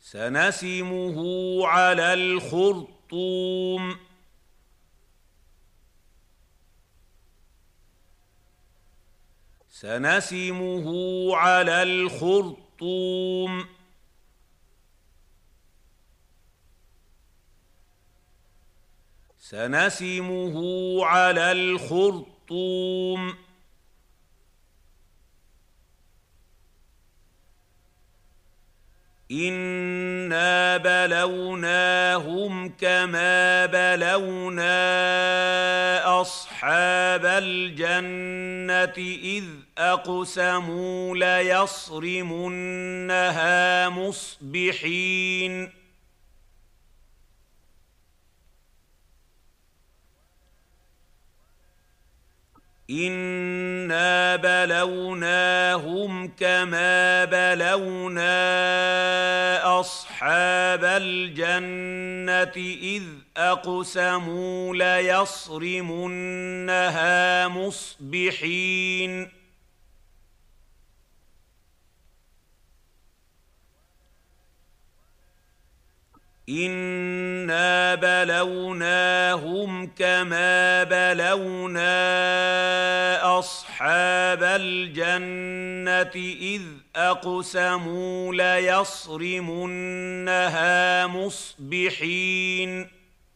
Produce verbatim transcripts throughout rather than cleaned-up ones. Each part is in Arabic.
سنسمه على الخرطوم سنسمه على الخرطوم سنسمه على الخرطوم إنا بلوناهم كما بلونا أصحاب الجنة إذ أقسموا ليصرمنها مصبحين إنا بلوناهم كما بلونا أصحاب الجنة إذ أقسموا ليصرمنها مصبحين إنا بلوناهم كما بلونا أصحاب الجنة إذ أقسموا ليصرمنها مصبحين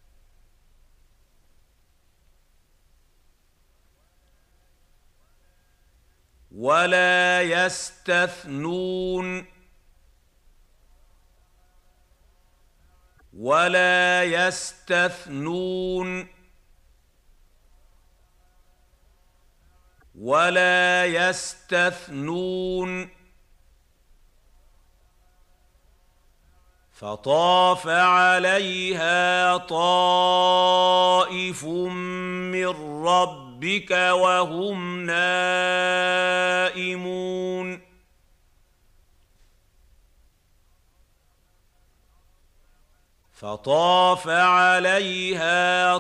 ولا يستثنون ولا يستثنون ولا يستثنون فطاف عليها طائف من ربك وهم نائمون فطاف عليها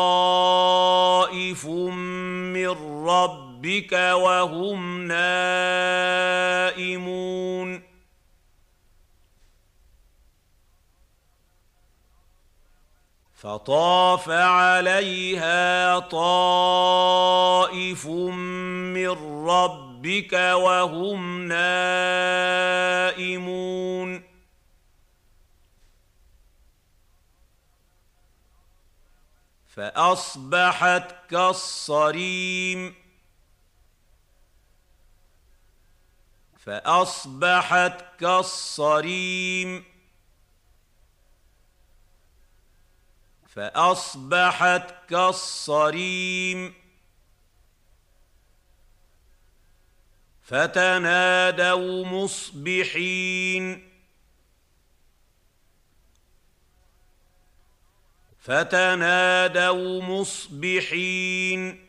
طائف من ربك وهم نائمون فطاف عليها طائف من ربك وهم نائمون فأصبحت كالصريم فأصبحت كالصريم فأصبحت كالصريم فتنادوا مصبحين فتنادوا مصبحين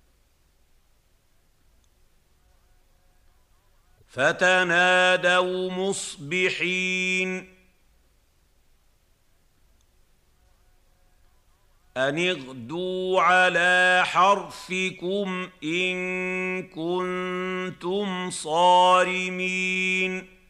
فتنادوا مصبحين أن اغدوا على حرثكم إن كنتم صارمين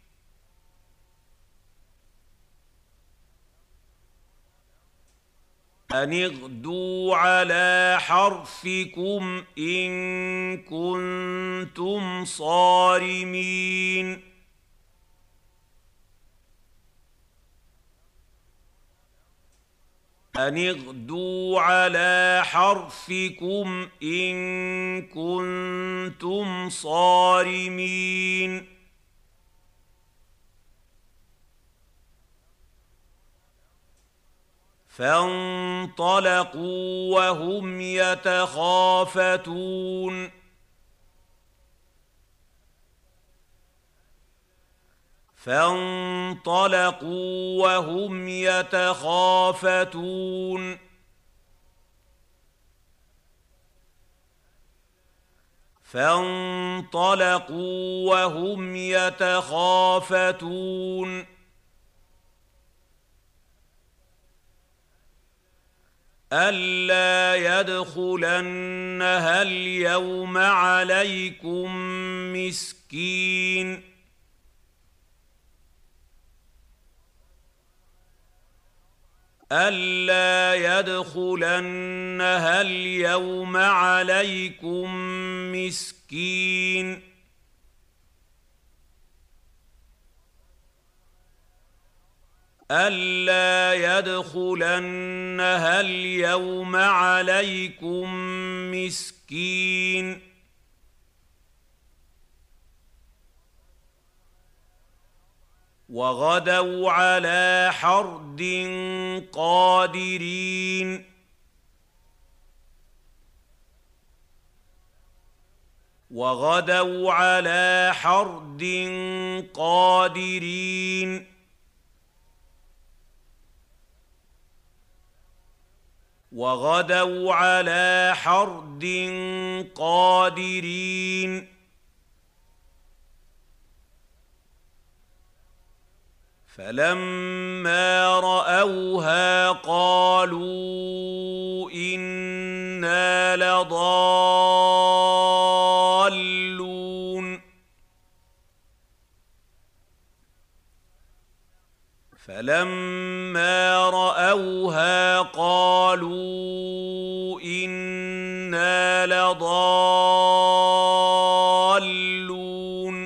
أن اغدوا على حرثكم إن كنتم صارمين أن اغدوا على حرثكم إن كنتم صارمين فانطلقوا وهم يتخافتون فانطلقوا وهم يتخافتون فانطلقوا وهم يتخافتون ألا يدخلنها اليوم عليكم مسكين ألا يدخلنها اليوم عليكم مسكين ألا يدخلنها اليوم عليكم مسكين وغدوا على حرد قادرين وغدوا على حرد قادرين وغدوا على حرد قادرين فلما رأوها قالوا إنا لضالون فلما رأوها قالوا إنا لضالون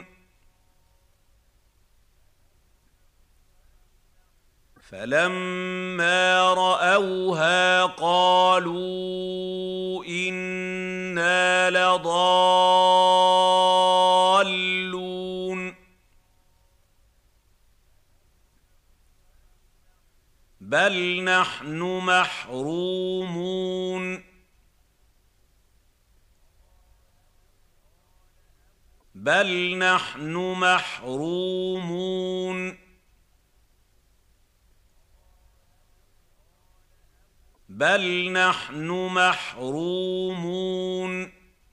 فلما رأوها قالوا إنا لضالون بل نحن محرومون بل نحن محرومون بل نحن محرومون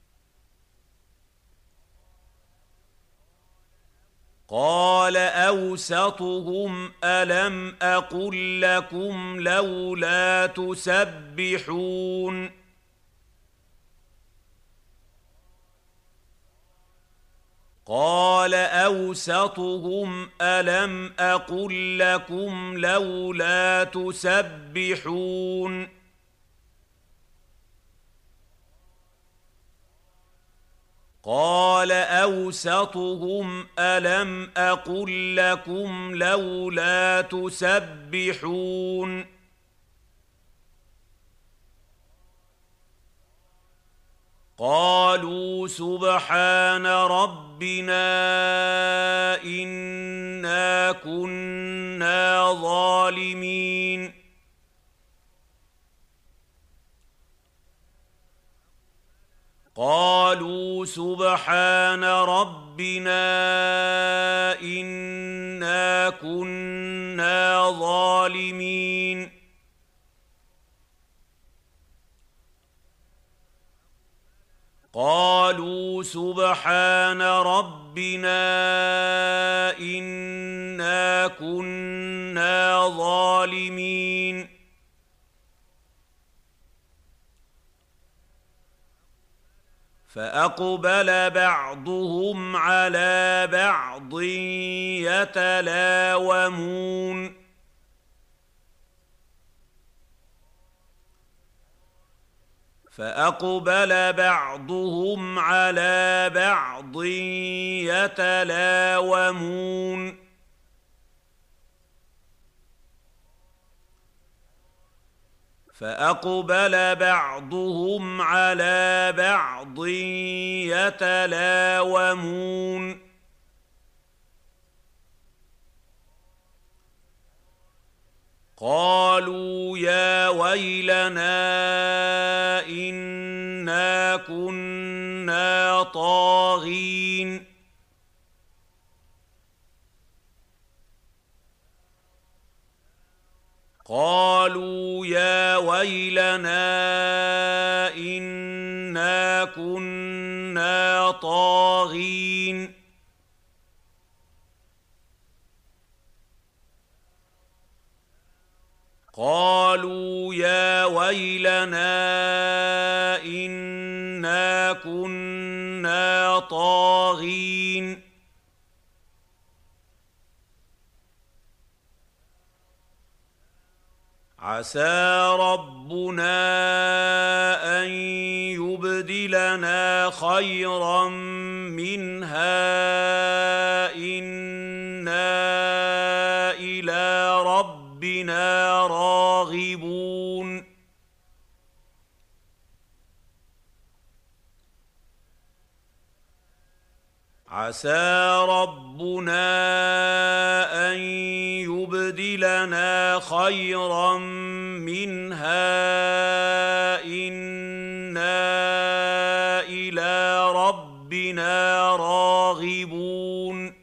قال أوسطهم ألم أقل لكم لولا تسبحون قال أوسطهم ألم أقل لكم لولا تسبحون قال أوسطهم ألم أقل لكم لولا تسبحون قالوا سبحان ربنا إنا كنا ظالمين قالوا سبحان ربنا إنا كنا ظالمين قالوا سبحان ربنا إنا كنا ظالمين فأقبل بعضهم على بعض يتلاومون فأقبل بعضهم على بعض يتلاومون فأقبل بعضهم على بعض يتلاومون قالوا يا ويلنا إنا كنا طاغين قالوا يا ويلنا إنا كنا طاغين قالوا يا ويلنا إنا كنا طاغين عسى ربنا أن يبدلنا خيرا منها إنا إلى ربنا راغبون عسى ربنا أن يبدلنا خيرا منها إنا إلى ربنا راغبون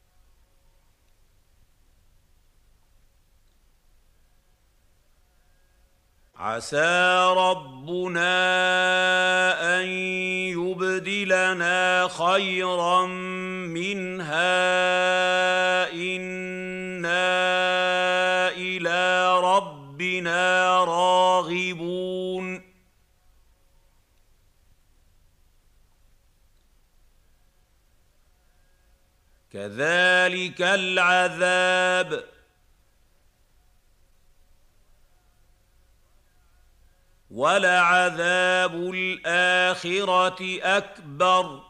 عسى ربنا أن يبدلنا خيرا منها إنا إلى ربنا راغبون كذلك العذاب ولعذاب الآخرة أكبر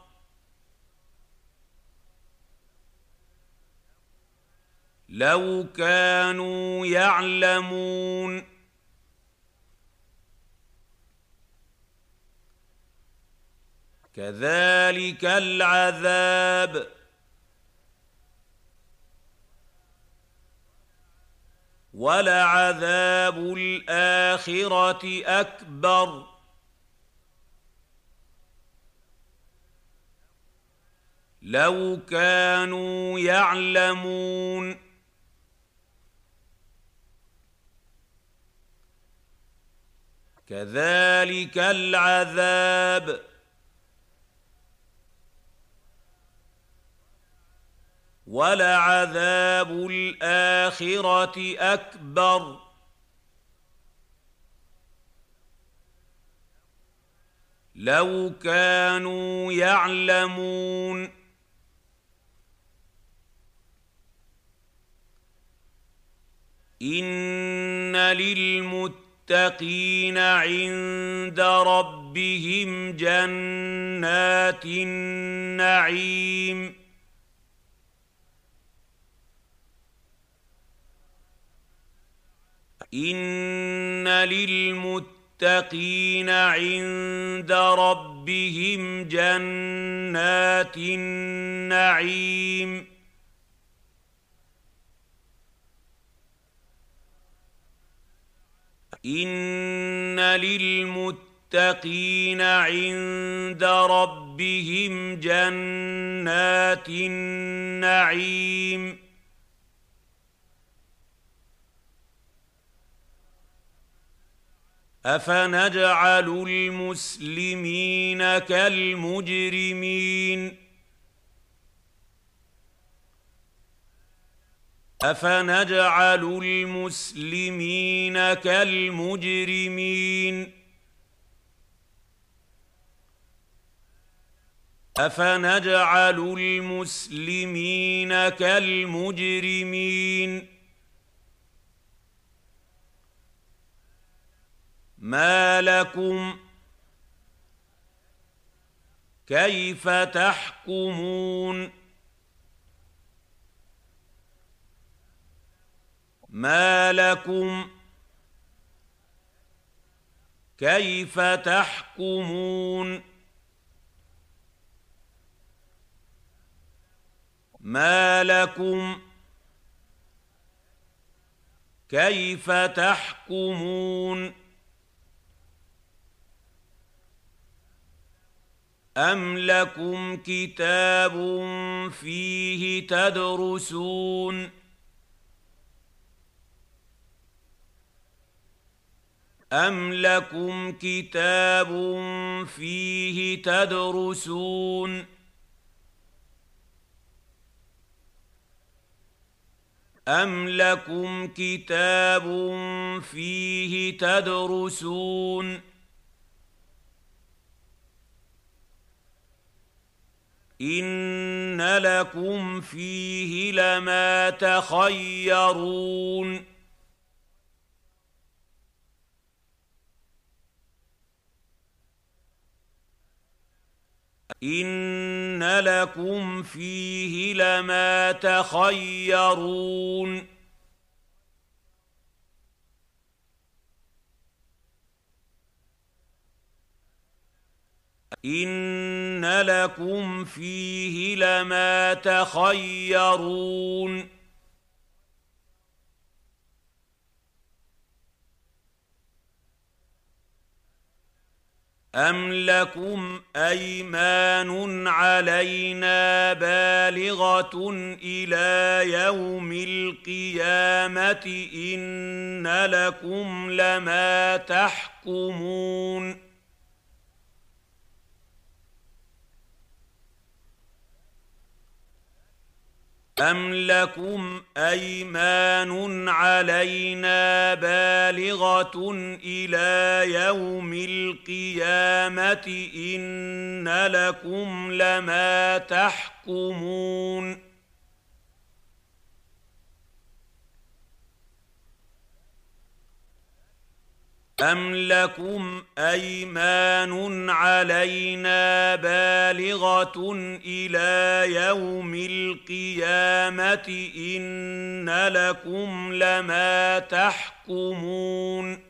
لو كانوا يعلمون كذلك العذاب ولعذاب الآخرة أكبر لو كانوا يعلمون كذلك العذاب ولعذاب الآخرة أكبر لو كانوا يعلمون إن للمتقين عند ربهم جنات النعيم إن للمتقين عند ربهم جنات النعيم إن للمتقين عند ربهم جنات النعيم أفنجعل المسلمين كالمجرمين أفنجعل المسلمين كالمجرمين أفنجعل المسلمين كالمجرمين ما لكم كيف تحكمون ما لكم كيف تحكمون ما لكم كيف تحكمون أم لكم كتاب فيه تدرسون أم لكم كتاب فيه تدرسون أم لكم كتاب فيه تدرسون إن لكم فيه لما تخيرون إن لكم فيه لما تخيرون إن لكم فيه لما تخيرون أم لكم أيمان علينا بالغة إلى يوم القيامة إن لكم لما تحكمون أم لكم أيمان علينا بالغة إلى يوم القيامة إن لكم لما تحكمون أم لكم أيمان علينا بالغة إلى يوم القيامة إن لكم لما تحكمون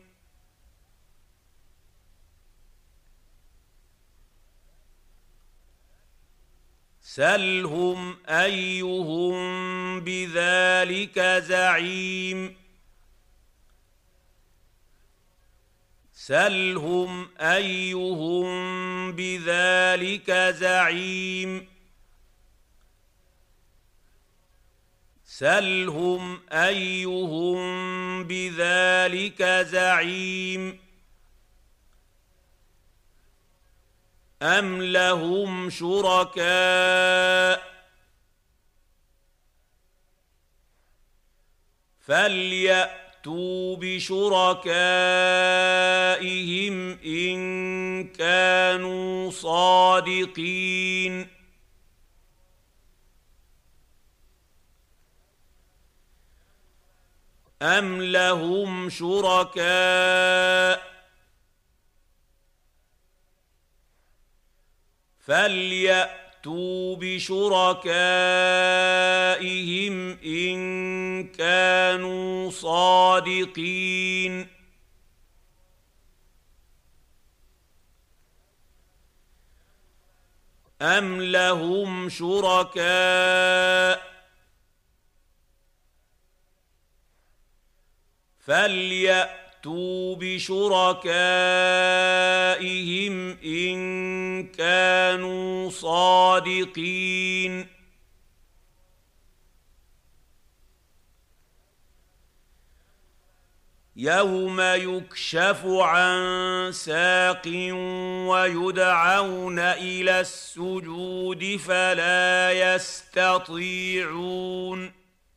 سلهم أيهم بذلك زعيم سلهم أيهم بذلك زعيم سلهم أيهم بذلك زعيم أم لهم شركاء فليأتوا فَأْتُوا بِشُرَكَائِهِمْ إِن كَانُوا صَادِقِينَ أَمْ لَهُمْ شُرَكَاءُ فَلْيَأْتُوا بِشُرَكَائِهِمْ إِن كَانُوا صَادِقِينَ أَمْ لَهُمْ شُرَكَاءُ فَلْيَأْتُوا بِشُرَكَائِهِمْ إِن كَانُوا صَادِقِينَ يَوْمَ يُكْشَفُ عَن سَاقٍ وَيُدْعَوْنَ إِلَى السُّجُودِ فَلَا يَسْتَطِيعُونَ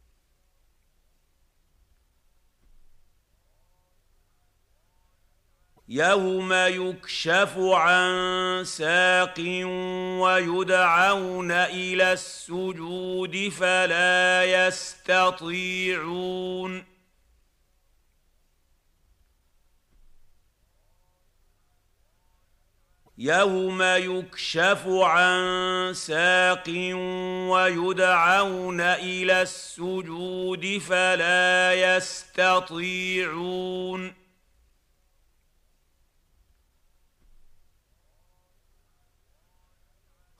يَوْمَ يُكْشَفُ عَن سَاقٍ وَيُدْعَوْنَ إِلَى السُّجُودِ فَلَا يَسْتَطِيعُونَ يَوْمَ يُكْشَفُ عَن سَاقٍ وَيُدْعَوْنَ إِلَى السُّجُودِ فَلَا يَسْتَطِيعُونَ